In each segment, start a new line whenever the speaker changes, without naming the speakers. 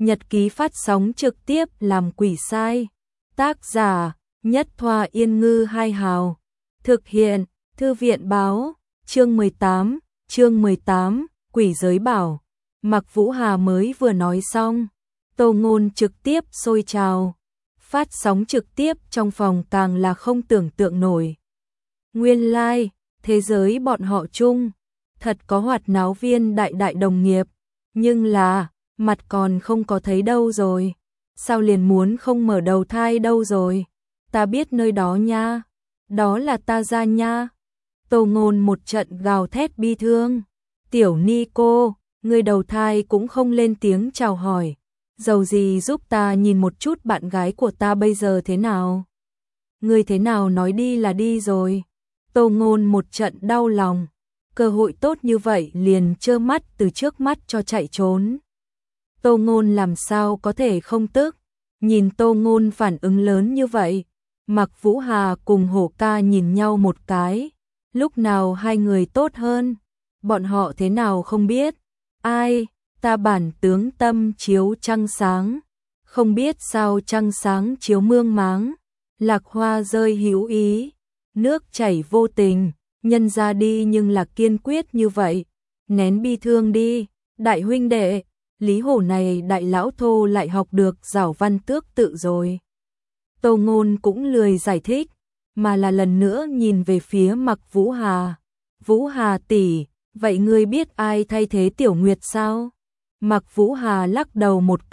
Nhật ký phát sóng trực tiếp làm quỷ sai. Tác giả Nhất Thoa Yên Ngư Hai Hào. Thực hiện Thư viện Báo. Chương 18, Quỷ Giới Bảo. Mạc Vũ Hà mới vừa nói xong, Tô Ngôn trực tiếp sôi trào. Phát sóng trực tiếp trong phòng càng là không tưởng tượng nổi. Nguyên lai, thế giới bọn họ chung, thật có hoạt náo viên đại đồng nghiệp, nhưng là, mặt còn không có thấy đâu rồi. Sao liền muốn không mở đầu thai đâu rồi? Ta biết nơi đó nha, đó là ta ra nha. Tô Ngôn một trận gào thét bi thương. Tiểu Ni cô, người đầu thai cũng không lên tiếng chào hỏi. Dầu gì giúp ta nhìn một chút bạn gái của ta bây giờ thế nào? Người thế nào nói đi là đi rồi. Tô Ngôn một trận đau lòng. Cơ hội tốt như vậy liền trơ mắt từ trước mắt cho chạy trốn. Tô Ngôn làm sao có thể không tức. Nhìn Tô Ngôn phản ứng lớn như vậy, Mạc Vũ Hà cùng Hổ Ca nhìn nhau một cái. Lúc nào hai người tốt hơn, bọn họ thế nào không biết. Ai, ta bản tướng tâm chiếu trăng sáng, không biết sao trăng sáng chiếu mương máng. Lạc hoa rơi hữu ý, nước chảy vô tình, nhân ra đi nhưng là kiên quyết như vậy. Nén bi thương đi, đại huynh đệ. Lý Hổ này đại lão thô lại học được giảo văn tước tự rồi. Tô Ngôn cũng lười giải thích, mà là lần nữa nhìn về phía Mạc Vũ Hà. Vũ Hà tỷ, vậy ngươi biết ai thay thế Tiểu Nguyệt sao? Mạc Vũ Hà lắc đầu một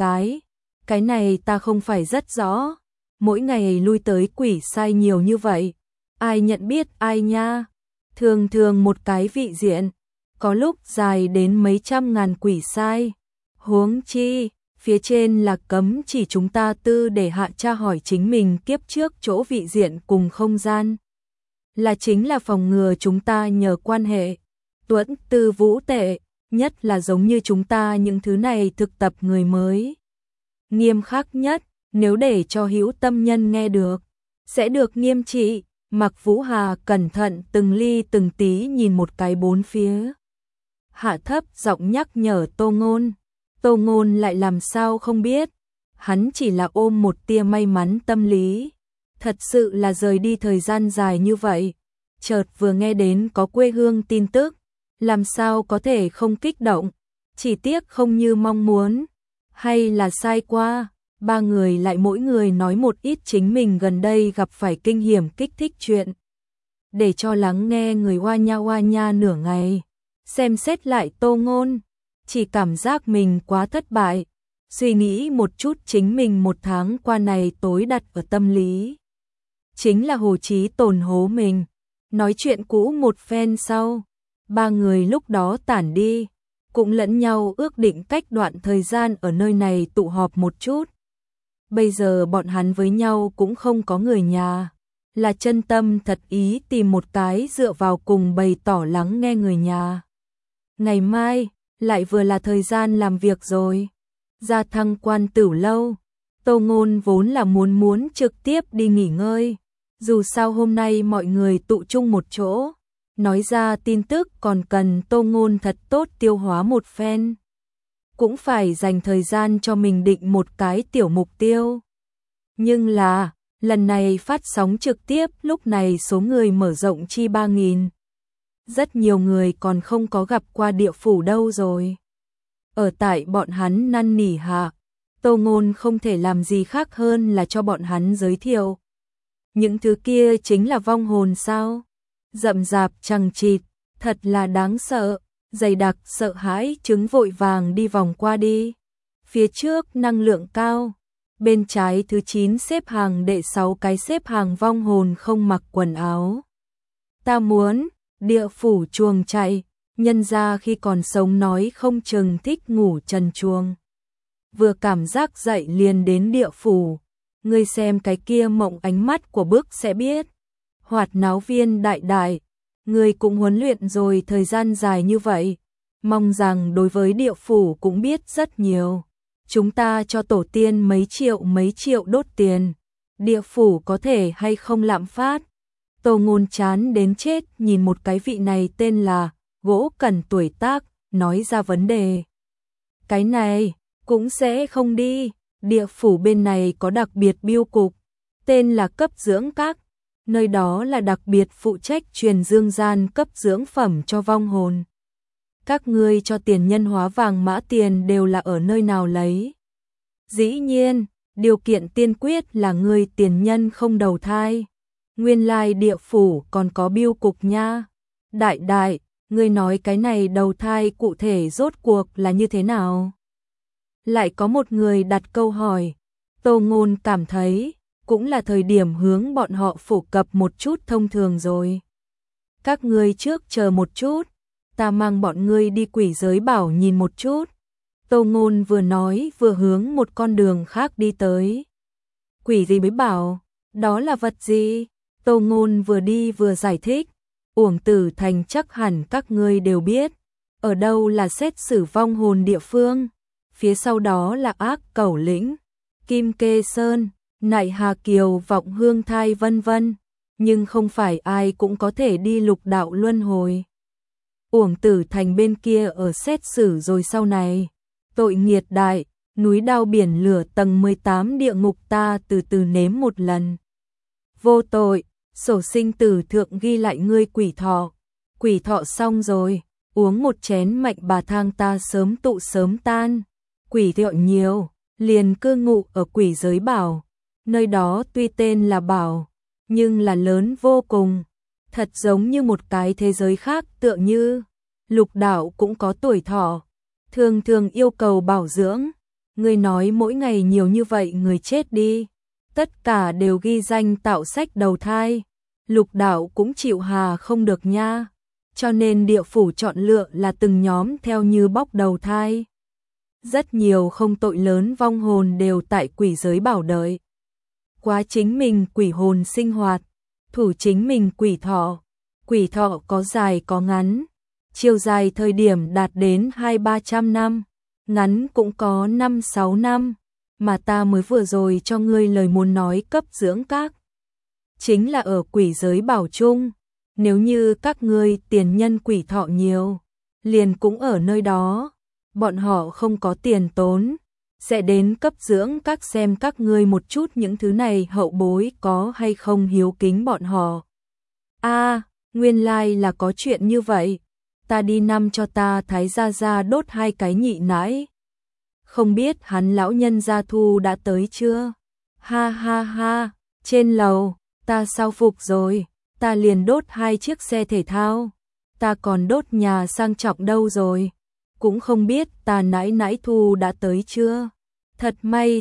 cái này ta không phải rất rõ. Mỗi ngày lui tới quỷ sai nhiều như vậy, ai nhận biết ai nha? Thường một cái vị diện, có lúc dài đến mấy trăm ngàn quỷ sai. Huống chi, phía trên là cấm chỉ chúng ta tư để hạ tra hỏi chính mình kiếp trước chỗ vị diện cùng không gian. Là chính là phòng ngừa chúng ta nhờ quan hệ tuẫn tư vũ tệ, nhất là giống như chúng ta những thứ này thực tập người mới. Nghiêm khắc nhất, nếu để cho hữu tâm nhân nghe được, sẽ được nghiêm trị. Mạc Vũ Hà cẩn thận từng ly từng tí nhìn một cái bốn phía. Hạ thấp giọng nhắc nhở Tô Ngôn. Tô Ngôn lại làm sao không biết, hắn chỉ là ôm một tia may mắn tâm lý. Thật sự là rời đi thời gian dài như vậy, chợt vừa nghe đến có quê hương tin tức, làm sao có thể không kích động, chỉ tiếc không như mong muốn. Hay là sai qua, ba người lại mỗi người nói một ít chính mình gần đây gặp phải kinh hiểm kích thích chuyện. Để cho lắng nghe người hoa nha nửa ngày, xem xét lại Tô Ngôn. Chỉ cảm giác mình quá thất bại, suy nghĩ một chút chính mình một tháng qua này tối đặt ở tâm lý. Chính là Hồ Chí Tồn hố mình, nói chuyện cũ một phen sau, ba người lúc đó tản đi, cũng lẫn nhau ước định cách đoạn thời gian ở nơi này tụ họp một chút. Bây giờ bọn hắn với nhau cũng không có người nhà, là chân tâm thật ý tìm một cái dựa vào cùng bày tỏ lắng nghe người nhà. Ngày mai lại vừa là thời gian làm việc rồi. Ra Thăng Quan Tửu lâu, Tô Ngôn vốn là muốn trực tiếp đi nghỉ ngơi. Dù sao hôm nay mọi người tụ chung một chỗ, nói ra tin tức còn cần Tô Ngôn thật tốt tiêu hóa một phen. Cũng phải dành thời gian cho mình định một cái tiểu mục tiêu. Nhưng là, lần này phát sóng trực tiếp lúc này số người mở rộng chi 3.000. Rất nhiều người còn không có gặp qua địa phủ đâu rồi. Ở tại bọn hắn năn nỉ hạ, Tô Ngôn không thể làm gì khác hơn là cho bọn hắn giới thiệu. Những thứ kia chính là vong hồn sao? Rậm rạp chằng chịt, thật là đáng sợ, dày đặc sợ hãi chứng vội vàng đi vòng qua đi. Phía trước năng lượng cao, bên trái thứ 9 xếp hàng đệ 6 cái xếp hàng vong hồn không mặc quần áo. Ta muốn địa phủ chuồng chạy, nhân ra khi còn sống nói không chừng thích ngủ trần chuồng. Vừa cảm giác dậy liền đến địa phủ, ngươi xem cái kia mộng ánh mắt của Bức sẽ biết. Hoạt náo viên đại, ngươi cũng huấn luyện rồi thời gian dài như vậy, mong rằng đối với địa phủ cũng biết rất nhiều. Chúng ta cho tổ tiên mấy triệu đốt tiền, địa phủ có thể hay không lạm phát. Tô Ngôn chán đến chết nhìn một cái vị này tên là Gỗ Cẩn tuổi tác, nói ra vấn đề. Cái này, cũng sẽ không đi. Địa phủ bên này có đặc biệt biêu cục, tên là cấp dưỡng các, nơi đó là đặc biệt phụ trách truyền dương gian cấp dưỡng phẩm cho vong hồn. Các ngươi cho tiền nhân hóa vàng mã tiền đều là ở nơi nào lấy? Dĩ nhiên, điều kiện tiên quyết là ngươi tiền nhân không đầu thai. Nguyên lai địa phủ còn có biêu cục nha. Đại đại, ngươi nói cái này đầu thai cụ thể rốt cuộc là như thế nào? Lại có một người đặt câu hỏi. Tô Ngôn cảm thấy cũng là thời điểm hướng bọn họ phổ cập một chút thông thường rồi. Các ngươi trước chờ một chút, ta mang bọn ngươi đi quỷ giới bảo nhìn một chút. Tô Ngôn vừa nói vừa hướng một con đường khác đi tới. Quỷ gì mới bảo, đó là vật gì? Tô Ngôn vừa đi vừa giải thích. Uổng Tử Thành chắc hẳn các ngươi đều biết, ở đâu là xét xử vong hồn địa phương, phía sau đó là Ác Cẩu Lĩnh, Kim Kê Sơn, Nại Hà Kiều, Vọng Hương Thai vân vân, nhưng không phải ai cũng có thể đi lục đạo luân hồi. Uổng Tử Thành bên kia ở xét xử rồi sau này, tội nghiệt đại, núi đao biển lửa tầng 18 địa ngục ta từ từ nếm một lần. Vô tội, sổ sinh tử thượng ghi lại ngươi quỷ thọ xong rồi, uống một chén mạnh bà thang ta sớm tụ sớm tan. Quỷ thọ nhiều, liền cư ngụ ở quỷ giới bảo, nơi đó tuy tên là bảo, nhưng là lớn vô cùng, thật giống như một cái thế giới khác, tựa như lục đạo cũng có tuổi thọ, thường thường yêu cầu bảo dưỡng. Ngươi nói mỗi ngày nhiều như vậy người chết đi, tất cả đều ghi danh tạo sách đầu thai, lục đạo cũng chịu hà không được nha, cho nên địa phủ chọn lựa là từng nhóm theo như bóc đầu thai. Rất nhiều không tội lớn vong hồn đều tại quỷ giới bảo đợi quá chính mình quỷ hồn sinh hoạt, thủ chính mình quỷ thọ có dài có ngắn, chiều dài thời điểm đạt đến 200-300 năm, ngắn cũng có 5-6 năm, mà ta mới vừa rồi cho ngươi lời muốn nói cấp dưỡng các. Chính là ở quỷ giới bảo chung, nếu như các ngươi tiền nhân quỷ thọ nhiều, liền cũng ở nơi đó, bọn họ không có tiền tốn, sẽ đến cấp dưỡng các xem các ngươi một chút những thứ này hậu bối có hay không hiếu kính bọn họ. Nguyên lai là có chuyện như vậy, ta đi năm cho ta thái gia gia đốt 2 cái nhị nãi. Không biết hắn lão nhân gia thu đã tới chưa? Ha ha ha, trên lầu, ta sao phục rồi, ta liền đốt 2 chiếc xe thể thao, ta còn đốt nhà sang trọng đâu rồi, cũng không biết ta nãi nãi thu đã tới chưa? Thật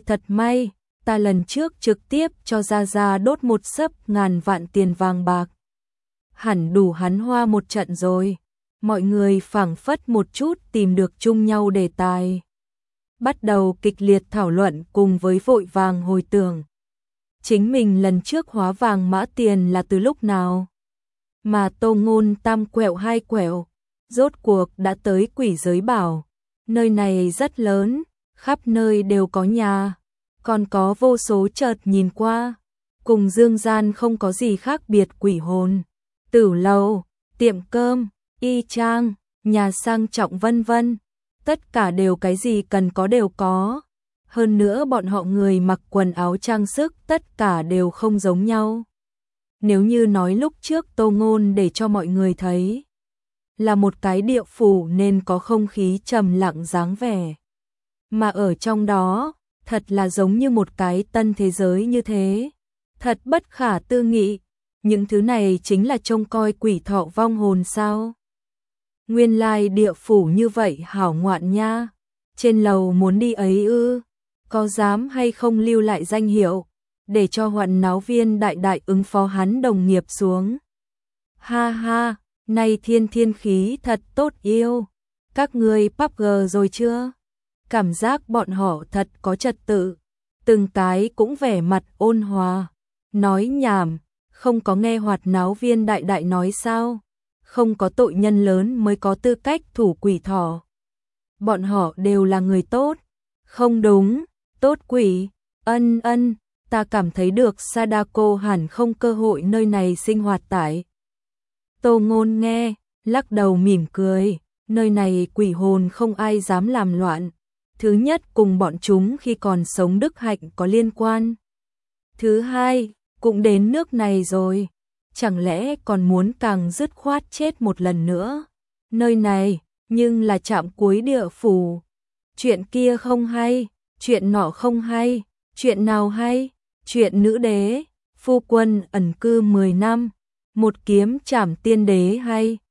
may, ta lần trước trực tiếp cho gia gia đốt một xấp ngàn vạn tiền vàng bạc. Hẳn đủ hắn hoa một trận rồi. Mọi người phảng phất một chút tìm được chung nhau đề tài. Bắt đầu kịch liệt thảo luận cùng với vội vàng hồi tưởng. Chính mình lần trước hóa vàng mã tiền là từ lúc nào? Mà Tô Ngôn tam quẹo 2 quẹo, rốt cuộc đã tới quỷ giới bảo. Nơi này rất lớn, khắp nơi đều có nhà, còn có vô số chợt nhìn qua. Cùng dương gian không có gì khác biệt quỷ hồn. Tử lầu, tiệm cơm, y trang, nhà sang trọng vân vân, tất cả đều cái gì cần có đều có. Hơn nữa bọn họ người mặc quần áo trang sức tất cả đều không giống nhau. Nếu như nói lúc trước Tô Ngôn để cho mọi người thấy là một cái địa phủ nên có không khí trầm lặng dáng vẻ, mà ở trong đó thật là giống như một cái tân thế giới như thế, thật bất khả tư nghị. Những thứ này chính là trông coi quỷ thọ vong hồn sao? Nguyên lai địa phủ như vậy hảo ngoạn nha. Trên lầu muốn đi ấy ư? Có dám hay không lưu lại danh hiệu, để cho hoạn náo viên đại đại ứng phó hắn đồng nghiệp xuống. Ha ha, này thiên khí thật tốt yêu. Các ngươi PUBG rồi chưa? Cảm giác bọn họ thật có trật tự. Từng cái cũng vẻ mặt ôn hòa. Nói nhảm, không có nghe hoạt náo viên đại đại nói sao? Không có tội nhân lớn mới có tư cách thủ quỷ thọ. Bọn họ đều là người tốt. Không đúng, tốt quỷ. Ân, ta cảm thấy được Sadako hẳn không cơ hội nơi này sinh hoạt tại. Tô Ngôn nghe, lắc đầu mỉm cười. Nơi này quỷ hồn không ai dám làm loạn. Thứ nhất, cùng bọn chúng khi còn sống đức hạnh có liên quan. Thứ hai, cũng đến nước này rồi, chẳng lẽ còn muốn càng dứt khoát chết một lần nữa. Nơi này, nhưng là trạm cuối địa phủ. Chuyện kia không hay, chuyện nọ không hay, chuyện nào hay? Chuyện nữ đế, phu quân ẩn cư 10 năm, một kiếm trảm tiên đế hay.